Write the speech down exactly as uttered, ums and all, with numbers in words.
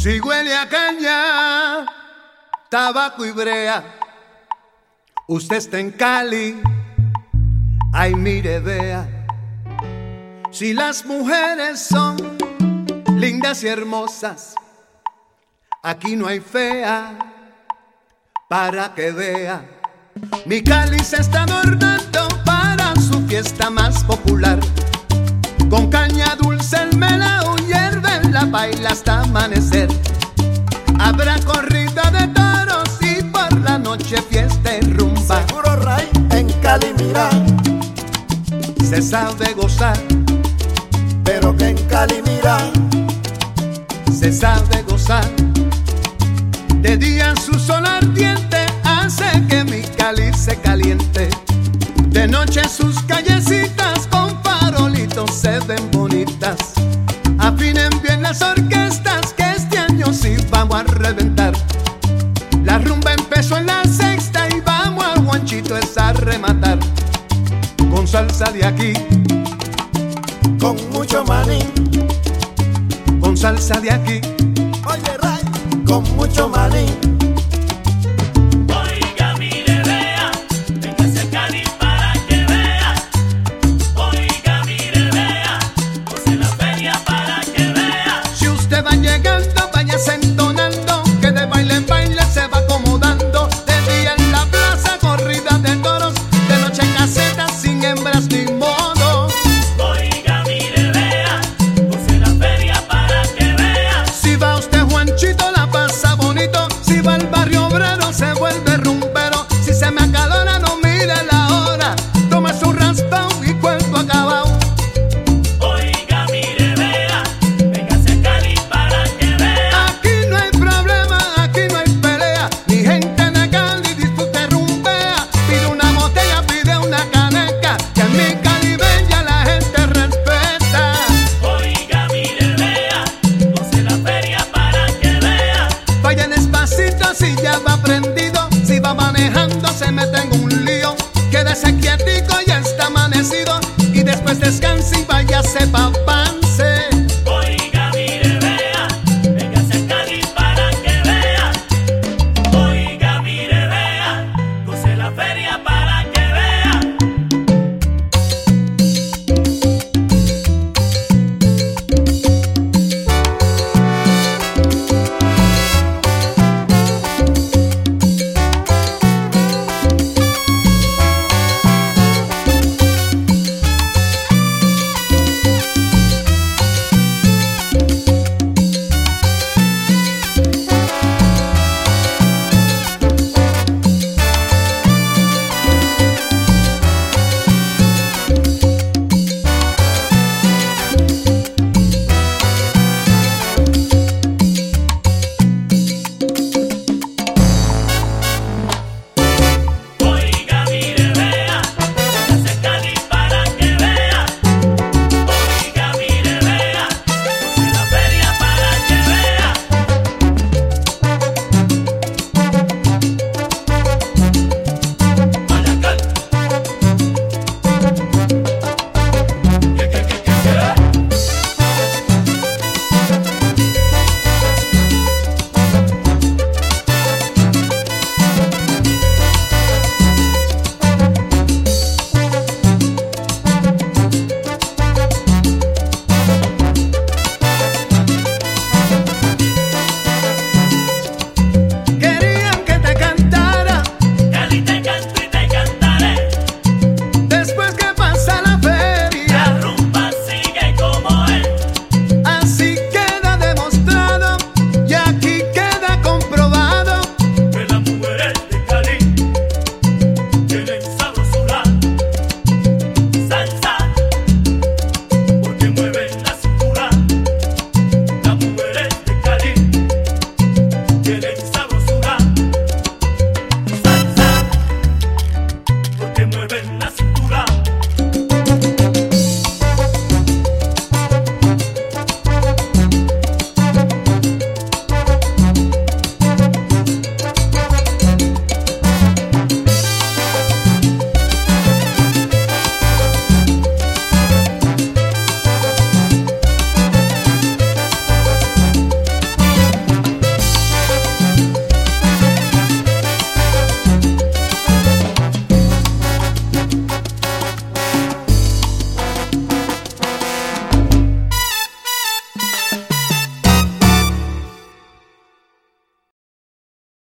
Si huele a caña, tabaco y brea, usted está en Cali, ay mire vea. Si las mujeres son lindas y hermosas, aquí no hay fea, para que vea. Mi Cali se está adornando para su fiesta más popular. Con caña dulce el melao hierve en la baila hasta amanecer. Habrá corrida de toros y por la noche fiesta y rumba. Seguro Ray en Cali mira, se sabe gozar, pero que en Cali mira, se sabe gozar. De día su sol ardiente hace que mi Cali se caliente. De noche sus callecitas con farolitos se ven bonitas. Afinen bien las orquestas que este año sí vamos a reventar. La rumba empezó en la sexta y vamos a Juanchito es a rematar. Con salsa de aquí, con mucho maní, con salsa de aquí. Oye Ray, con mucho maní. Oiga, mire, vea, véngase a Cali para que vea. Oiga, mire, vea, goce la feria para que vea. Si usted va llegando, váyase entonando, que de baile en baile se va acomodando. De día en la plaza, corrida de toros, de noche en caseta, sin hembras ni modo. Oiga, mire, vea, goce la feria para que vea. Si va usted Juanchito la pasa bonito, si va al barrio obrero se vuelve rumbero. Si se me acalora no mire la hora, toma su raspao y cuento acabao. Oiga, mire, vea, véngase a Cali para que vea. Aquí no hay problema, aquí no hay pelea, mi gente de Cali disfrute rumbea. Pide una botella, pide una caneca, que en mi Cali bella la gente respeta. Oiga, mire, vea, goce la feria para que vea. Vaya despacito si ya va prendido, si va manejando se mete en un lío. Quédese quietico, ya está amanecido, y después descanse y váyase papá.